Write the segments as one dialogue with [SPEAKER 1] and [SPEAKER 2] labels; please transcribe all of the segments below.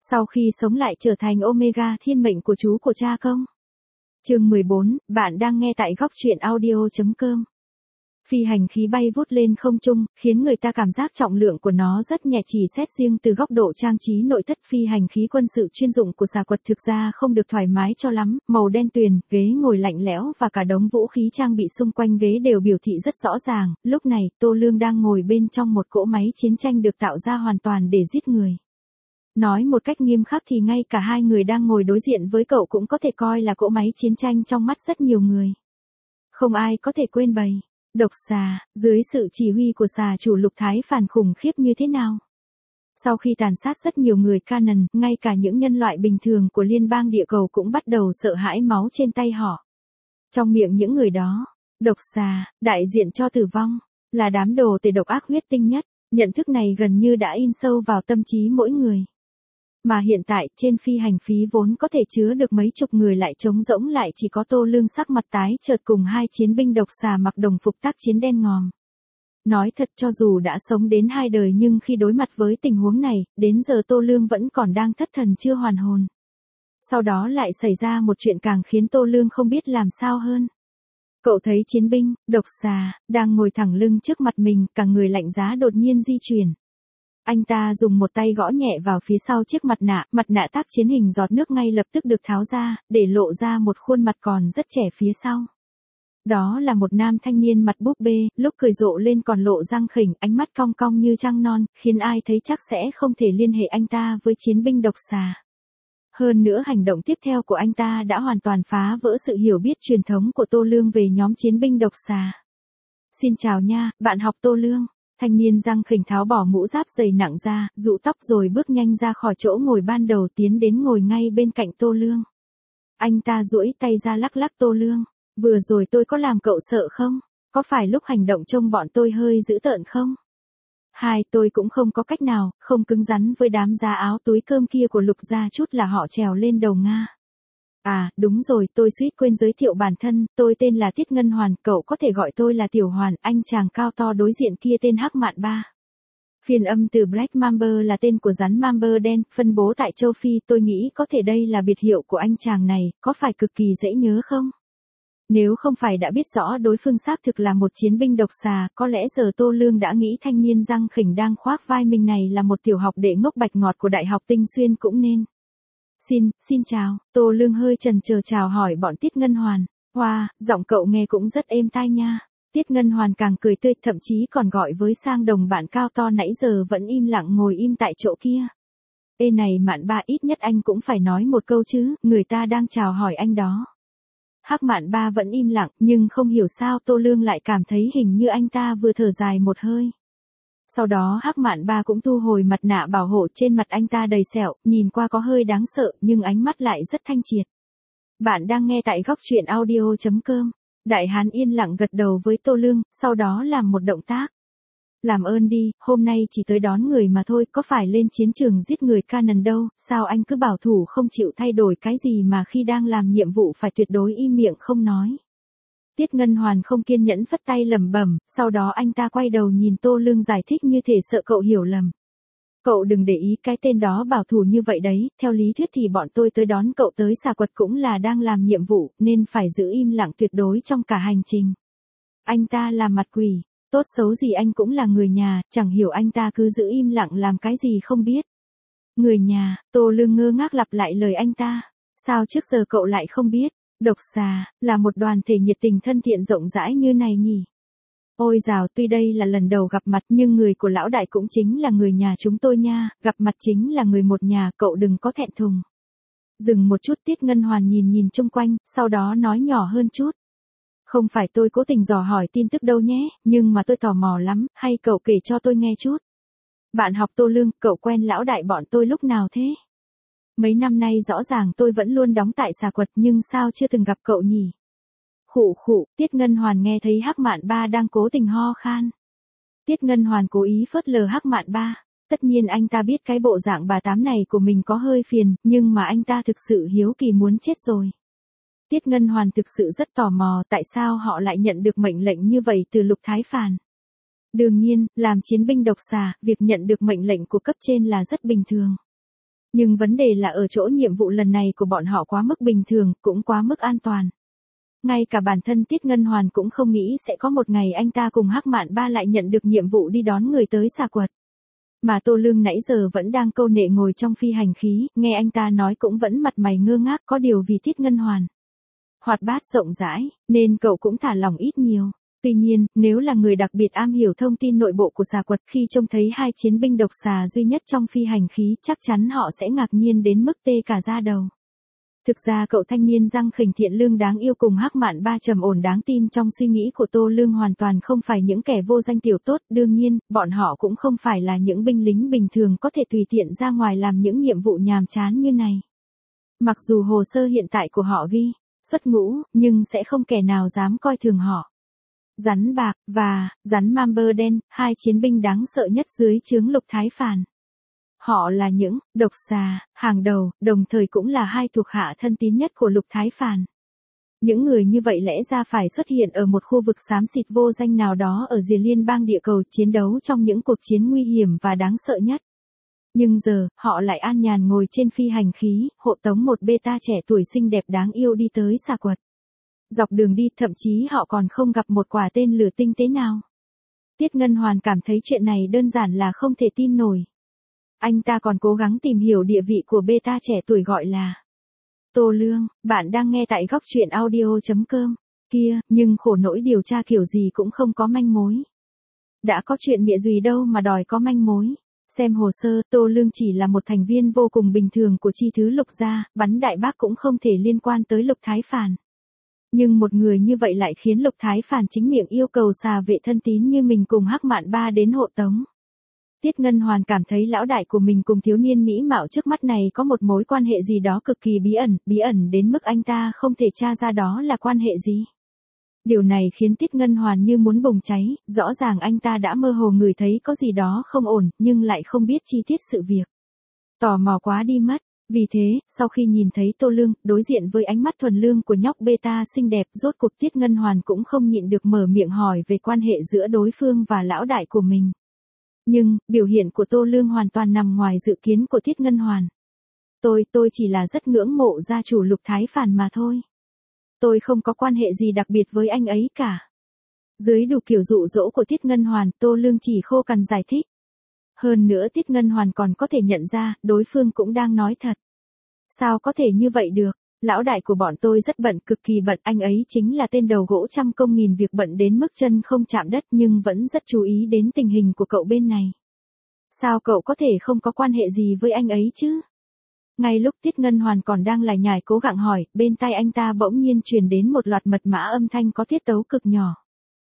[SPEAKER 1] Sau khi sống lại trở thành Omega thiên mệnh của chú của cha không? Chương 14, bạn đang nghe tại góc truyện audio.com. Phi hành khí bay vút lên không trung, khiến người ta cảm giác trọng lượng của nó rất nhẹ, chỉ xét riêng từ góc độ trang trí nội thất. Phi hành khí quân sự chuyên dụng của Xà Quật thực ra không được thoải mái cho lắm, màu đen tuyền, ghế ngồi lạnh lẽo và cả đống vũ khí trang bị xung quanh ghế đều biểu thị rất rõ ràng. Lúc này, Tô Lương đang ngồi bên trong một cỗ máy chiến tranh được tạo ra hoàn toàn để giết người. Nói một cách nghiêm khắc thì ngay cả hai người đang ngồi đối diện với cậu cũng có thể coi là cỗ máy chiến tranh trong mắt rất nhiều người. Không ai có thể quên bầy độc xà, dưới sự chỉ huy của xà chủ Lục Thái Phàn khủng khiếp như thế nào. Sau khi tàn sát rất nhiều người Kanan, ngay cả những nhân loại bình thường của liên bang địa cầu cũng bắt đầu sợ hãi máu trên tay họ. Trong miệng những người đó, độc xà, đại diện cho tử vong, là đám đồ tể độc ác huyết tinh nhất. Nhận thức này gần như đã in sâu vào tâm trí mỗi người. Mà hiện tại, trên phi hành khí vốn có thể chứa được mấy chục người lại trống rỗng, lại chỉ có Tô Lương sắc mặt tái chợt cùng hai chiến binh độc xà mặc đồng phục tác chiến đen ngòm. Nói thật, cho dù đã sống đến 2 đời nhưng khi đối mặt với tình huống này, đến giờ Tô Lương vẫn còn đang thất thần chưa hoàn hồn. Sau đó lại xảy ra một chuyện càng khiến Tô Lương không biết làm sao hơn. Cậu thấy chiến binh, độc xà, đang ngồi thẳng lưng trước mặt mình, cả người lạnh giá đột nhiên di chuyển. Anh ta dùng một tay gõ nhẹ vào phía sau chiếc mặt nạ tác chiến hình giọt nước ngay lập tức được tháo ra, để lộ ra một khuôn mặt còn rất trẻ phía sau. Đó là một nam thanh niên mặt búp bê, lúc cười rộ lên còn lộ răng khỉnh, ánh mắt cong cong như trăng non, khiến ai thấy chắc sẽ không thể liên hệ anh ta với chiến binh độc xà. Hơn nữa hành động tiếp theo của anh ta đã hoàn toàn phá vỡ sự hiểu biết truyền thống của Tô Lương về nhóm chiến binh độc xà. Xin chào nha, bạn học Tô Lương. Thanh niên răng khỉnh tháo bỏ mũ giáp dày nặng ra, rũ tóc rồi bước nhanh ra khỏi chỗ ngồi ban đầu, tiến đến ngồi ngay bên cạnh Tô Lương. Anh ta duỗi tay ra lắc lắc Tô Lương. Vừa rồi tôi có làm cậu sợ không? Có phải lúc hành động trông bọn tôi hơi dữ tợn không? Tôi cũng không có cách nào, không cứng rắn với đám da áo túi cơm kia của Lục gia chút là họ trèo lên đầu Nga. À, đúng rồi, tôi suýt quên giới thiệu bản thân, tôi tên là Tiết Ngân Hoàn, cậu có thể gọi tôi là Tiểu Hoàn. Anh chàng cao to đối diện kia tên Hắc Mạn Ba. Phiên âm từ Black Mamba là tên của rắn Mamba đen, phân bố tại châu Phi. Tôi nghĩ có thể đây là biệt hiệu của anh chàng này, có phải cực kỳ dễ nhớ không? Nếu không phải đã biết rõ đối phương xác thực là một chiến binh độc xà, có lẽ giờ Tô Lương đã nghĩ thanh niên răng khỉnh đang khoác vai mình này là một tiểu học đệ ngốc bạch ngọt của Đại học Tinh Xuyên cũng nên. Xin chào, Tô Lương hơi chần chờ chào hỏi bọn Tiết Ngân Hoàn. Wow, giọng cậu nghe cũng rất êm tai nha. Tiết Ngân Hoàn càng cười tươi, thậm chí còn gọi với sang đồng bạn cao to nãy giờ vẫn im lặng ngồi im tại chỗ kia. Ê này Mạn Ba, ít nhất anh cũng phải nói một câu chứ, người ta đang chào hỏi anh đó. Hắc Mạn Ba vẫn im lặng, nhưng không hiểu sao Tô Lương lại cảm thấy hình như anh ta vừa thở dài một hơi. Sau đó Hắc Mạn Ba cũng thu hồi mặt nạ bảo hộ, trên mặt anh ta đầy sẹo, nhìn qua có hơi đáng sợ, nhưng ánh mắt lại rất thanh triệt. Bạn đang nghe tại góc truyện audio.com. Đại hán yên lặng gật đầu với Tô Lương, sau đó làm một động tác. Làm ơn đi, hôm nay chỉ tới đón người mà thôi, có phải lên chiến trường giết người Kanan đâu, sao anh cứ bảo thủ không chịu thay đổi cái gì mà khi đang làm nhiệm vụ phải tuyệt đối im miệng không nói. Tiết Ngân Hoàn không kiên nhẫn phất tay lẩm bẩm, sau đó anh ta quay đầu nhìn Tô Lương giải thích như thể sợ cậu hiểu lầm. Cậu đừng để ý cái tên đó bảo thủ như vậy đấy, theo lý thuyết thì bọn tôi tới đón cậu tới Xà Quật cũng là đang làm nhiệm vụ, nên phải giữ im lặng tuyệt đối trong cả hành trình. Anh ta làm mặt quỷ, tốt xấu gì anh cũng là người nhà, chẳng hiểu anh ta cứ giữ im lặng làm cái gì không biết. Người nhà, Tô Lương ngơ ngác lặp lại lời anh ta, sao trước giờ cậu lại không biết? Độc xà, là một đoàn thể nhiệt tình thân thiện rộng rãi như này nhỉ? Ôi dào, tuy đây là lần đầu gặp mặt nhưng người của lão đại cũng chính là người nhà chúng tôi nha, gặp mặt chính là người một nhà, cậu đừng có thẹn thùng. Dừng một chút, Tiết Ngân Hoàn nhìn chung quanh, sau đó nói nhỏ hơn chút. Không phải tôi cố tình dò hỏi tin tức đâu nhé, nhưng mà tôi tò mò lắm, hay cậu kể cho tôi nghe chút. Bạn học Tô Lương, cậu quen lão đại bọn tôi lúc nào thế? Mấy năm nay rõ ràng tôi vẫn luôn đóng tại Xà Quật nhưng sao chưa từng gặp cậu nhỉ? Khụ, Tiết Ngân Hoàn nghe thấy Hắc Mạn Ba đang cố tình ho khan. Tiết Ngân Hoàn cố ý phớt lờ Hắc Mạn Ba. Tất nhiên anh ta biết cái bộ dạng bà tám này của mình có hơi phiền, nhưng mà anh ta thực sự hiếu kỳ muốn chết rồi. Tiết Ngân Hoàn thực sự rất tò mò tại sao họ lại nhận được mệnh lệnh như vậy từ Lục Thái Phàn. Đương nhiên, làm chiến binh độc xà, việc nhận được mệnh lệnh của cấp trên là rất bình thường. Nhưng vấn đề là ở chỗ nhiệm vụ lần này của bọn họ quá mức bình thường, cũng quá mức an toàn. Ngay cả bản thân Tiết Ngân Hoàn cũng không nghĩ sẽ có một ngày anh ta cùng Hắc Mạn Ba lại nhận được nhiệm vụ đi đón người tới Xà Quật. Mà Tô Lương nãy giờ vẫn đang câu nệ ngồi trong phi hành khí, nghe anh ta nói cũng vẫn mặt mày ngơ ngác, có điều vì Tiết Ngân Hoàn hoạt bát rộng rãi, nên cậu cũng thả lòng ít nhiều. Tuy nhiên, nếu là người đặc biệt am hiểu thông tin nội bộ của Xà Quật, khi trông thấy hai chiến binh độc xà duy nhất trong phi hành khí, chắc chắn họ sẽ ngạc nhiên đến mức tê cả da đầu. Thực ra cậu thanh niên răng khỉnh thiện lương đáng yêu cùng Hắc Mạn Ba trầm ổn đáng tin trong suy nghĩ của Tô Lương hoàn toàn không phải những kẻ vô danh tiểu tốt, đương nhiên, bọn họ cũng không phải là những binh lính bình thường có thể tùy tiện ra ngoài làm những nhiệm vụ nhàm chán như này. Mặc dù hồ sơ hiện tại của họ ghi xuất ngũ, nhưng sẽ không kẻ nào dám coi thường họ. Rắn bạc và rắn Mamber đen, hai chiến binh đáng sợ nhất dưới trướng Lục Thái Phàn. Họ là những độc xà hàng đầu, đồng thời cũng là hai thuộc hạ thân tín nhất của Lục Thái Phàn. Những người như vậy lẽ ra phải xuất hiện ở một khu vực xám xịt vô danh nào đó ở rìa liên bang địa cầu, chiến đấu trong những cuộc chiến nguy hiểm và đáng sợ nhất. Nhưng giờ, họ lại an nhàn ngồi trên phi hành khí, hộ tống một beta trẻ tuổi xinh đẹp đáng yêu đi tới Xà Quật. Dọc đường đi, thậm chí họ còn không gặp một quả tên lửa tinh tế nào. Tiết Ngân Hoàn cảm thấy chuyện này đơn giản là không thể tin nổi. Anh ta còn cố gắng tìm hiểu địa vị của beta trẻ tuổi gọi là Tô Lương. Bạn đang nghe tại góc truyện audio.com. Kia, nhưng khổ nỗi điều tra kiểu gì cũng không có manh mối. Đã có chuyện mịa gì đâu mà đòi có manh mối. Xem hồ sơ, Tô Lương chỉ là một thành viên vô cùng bình thường của chi thứ Lục gia, bắn đại bác cũng không thể liên quan tới Lục Thái Phàn. Nhưng một người như vậy lại khiến Lục Thái Phàn chính miệng yêu cầu xà vệ thân tín như mình cùng Hắc Mạn Ba đến hộ tống. Tiết Ngân Hoàn cảm thấy lão đại của mình cùng thiếu niên mỹ mạo trước mắt này có một mối quan hệ gì đó cực kỳ bí ẩn đến mức anh ta không thể tra ra đó là quan hệ gì. Điều này khiến Tiết Ngân Hoàn như muốn bùng cháy, rõ ràng anh ta đã mơ hồ ngửi thấy có gì đó không ổn, nhưng lại không biết chi tiết sự việc. Tò mò quá đi mất. Vì thế, sau khi nhìn thấy Tô Lương, đối diện với ánh mắt thuần lương của nhóc beta xinh đẹp, rốt cuộc Tiết Ngân Hoàn cũng không nhịn được mở miệng hỏi về quan hệ giữa đối phương và lão đại của mình. Nhưng, biểu hiện của Tô Lương hoàn toàn nằm ngoài dự kiến của Tiết Ngân Hoàn. Tôi chỉ là rất ngưỡng mộ gia chủ Lục Thái Phàn mà thôi. Tôi không có quan hệ gì đặc biệt với anh ấy cả. Dưới đủ kiểu dụ dỗ của Tiết Ngân Hoàn, Tô Lương chỉ khô cằn giải thích. Hơn nữa Tiết Ngân Hoàn còn có thể nhận ra, đối phương cũng đang nói thật. Sao có thể như vậy được? Lão đại của bọn tôi rất bận, cực kỳ bận, anh ấy chính là tên đầu gỗ trăm công nghìn việc, bận đến mức chân không chạm đất, nhưng vẫn rất chú ý đến tình hình của cậu bên này. Sao cậu có thể không có quan hệ gì với anh ấy chứ? Ngay lúc Tiết Ngân Hoàn còn đang lải nhải cố gắng hỏi, bên tai anh ta bỗng nhiên truyền đến một loạt mật mã âm thanh có tiết tấu cực nhỏ.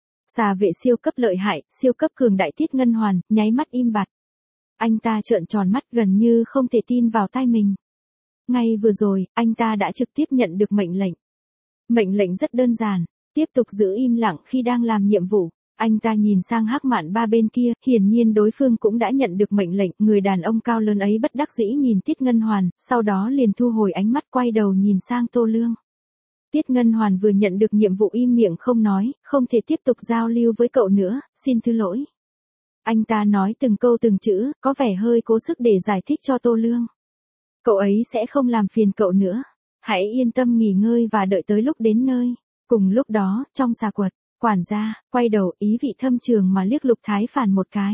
[SPEAKER 1] Xà vệ siêu cấp lợi hại, siêu cấp cường đại. Tiết Ngân Hoàn nháy mắt im bặt. Anh ta trợn tròn mắt gần như không thể tin vào tai mình. Ngay vừa rồi, anh ta đã trực tiếp nhận được mệnh lệnh. Mệnh lệnh rất đơn giản, tiếp tục giữ im lặng khi đang làm nhiệm vụ. Anh ta nhìn sang Hắc Mạn Ba bên kia, hiển nhiên đối phương cũng đã nhận được mệnh lệnh. Người đàn ông cao lớn ấy bất đắc dĩ nhìn Tiết Ngân Hoàn, sau đó liền thu hồi ánh mắt, quay đầu nhìn sang Tô Lương. Tiết Ngân Hoàn vừa nhận được nhiệm vụ im miệng không nói, không thể tiếp tục giao lưu với cậu nữa, xin thứ lỗi. Anh ta nói từng câu từng chữ, có vẻ hơi cố sức để giải thích cho Tô Lương. Cậu ấy sẽ không làm phiền cậu nữa. Hãy yên tâm nghỉ ngơi và đợi tới lúc đến nơi. Cùng lúc đó, trong Xà Quật, quản gia quay đầu ý vị thâm trường mà liếc Lục Thái Phàn một cái.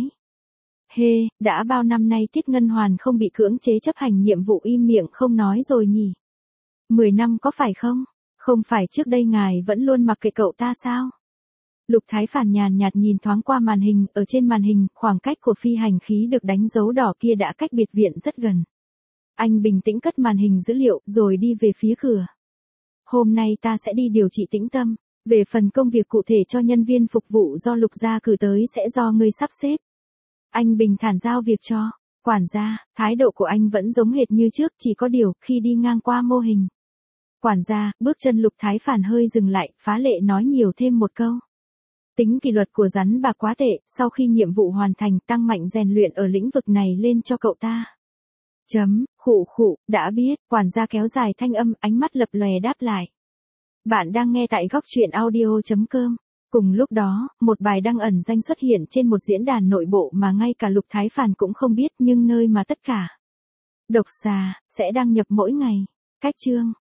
[SPEAKER 1] Đã bao năm nay Tiết Ngân Hoàn không bị cưỡng chế chấp hành nhiệm vụ im miệng không nói rồi nhỉ? 10 năm có phải không? Không phải trước đây ngài vẫn luôn mặc kệ cậu ta sao? Lục Thái Phàn nhàn nhạt nhìn thoáng qua màn hình, ở trên màn hình, khoảng cách của phi hành khí được đánh dấu đỏ kia đã cách biệt viện rất gần. Anh bình tĩnh cất màn hình dữ liệu, rồi đi về phía cửa. Hôm nay ta sẽ đi điều trị tĩnh tâm. Về phần công việc cụ thể cho nhân viên phục vụ do Lục gia cử tới sẽ do ngươi sắp xếp. Anh bình thản giao việc cho quản gia, thái độ của anh vẫn giống hệt như trước, chỉ có điều, khi đi ngang qua mô hình. Quản gia, bước chân Lục Thái Phàn hơi dừng lại, phá lệ nói nhiều thêm một câu. Tính kỷ luật của rắn bạc quá tệ, sau khi nhiệm vụ hoàn thành, tăng mạnh rèn luyện ở lĩnh vực này lên cho cậu ta. Khụ, đã biết, quản gia kéo dài thanh âm, ánh mắt lập lòe đáp lại. Bạn đang nghe tại góc truyện audio.com. Cùng lúc đó, một bài đăng ẩn danh xuất hiện trên một diễn đàn nội bộ mà ngay cả Lục Thái Phàn cũng không biết, nhưng nơi mà tất cả Độc xà, sẽ đăng nhập mỗi ngày. Cách chương